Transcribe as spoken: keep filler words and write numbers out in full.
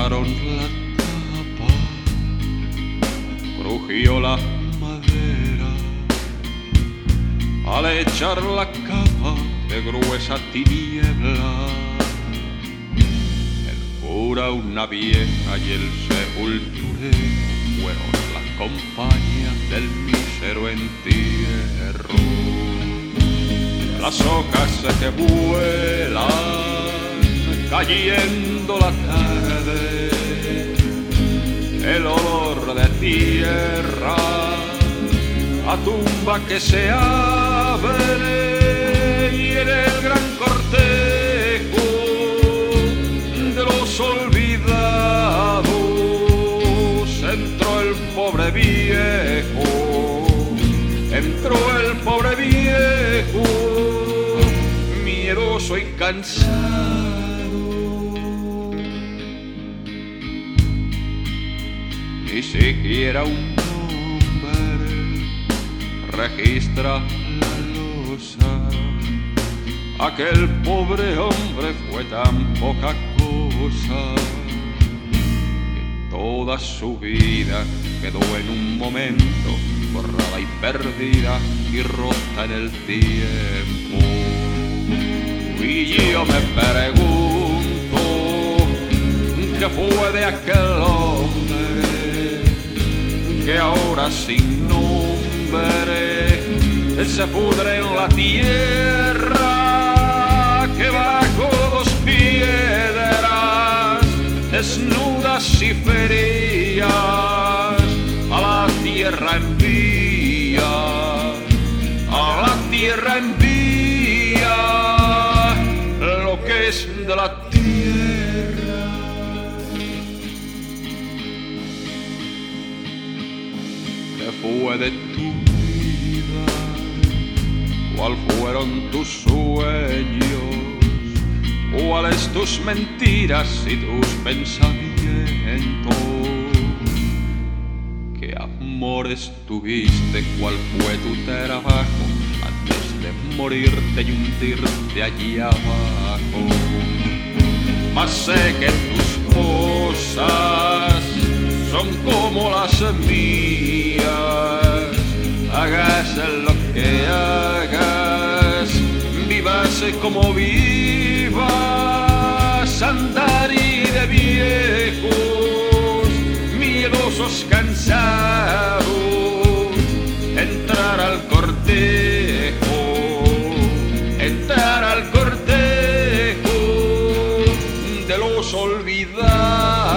cerraron la tapa, crujió la madera al echar la capa de gruesa tiniebla. El cura, una vieja y el sepulturero fueron las compañías del mísero entierro. Las hojas que vuelan cayendo la tarde, el olor de tierra, a tumba que se abre, y en el gran cortejo de los olvidados entró el pobre viejo, entró el pobre viejo, miedoso y cansado. Ni siquiera un nombre registra la losa. Aquel pobre hombre fue tan poca cosa que toda su vida quedó en un momento borrada y perdida y rota en el tiempo. Y yo me pregunto qué fue de aquel hombre que ahora sin nombre se pudre en la tierra, que bajo dos piedras desnudas y frías a la tierra envía, a la tierra envía lo que es de la tierra. ¿Qué fue de tu vida? ¿Cuál fueron tus sueños? ¿Cuáles tus mentiras y tus pensamientos? ¿Qué amores tuviste? ¿Cuál fue tu trabajo antes de morirte y hundirte allí abajo? Mas sé que tus cosas son como las mías. Hagas lo que hagas, vivas como vivas, andarí de viejos, miedosos, cansados, entrar al cortejo, entrar al cortejo de los olvidados.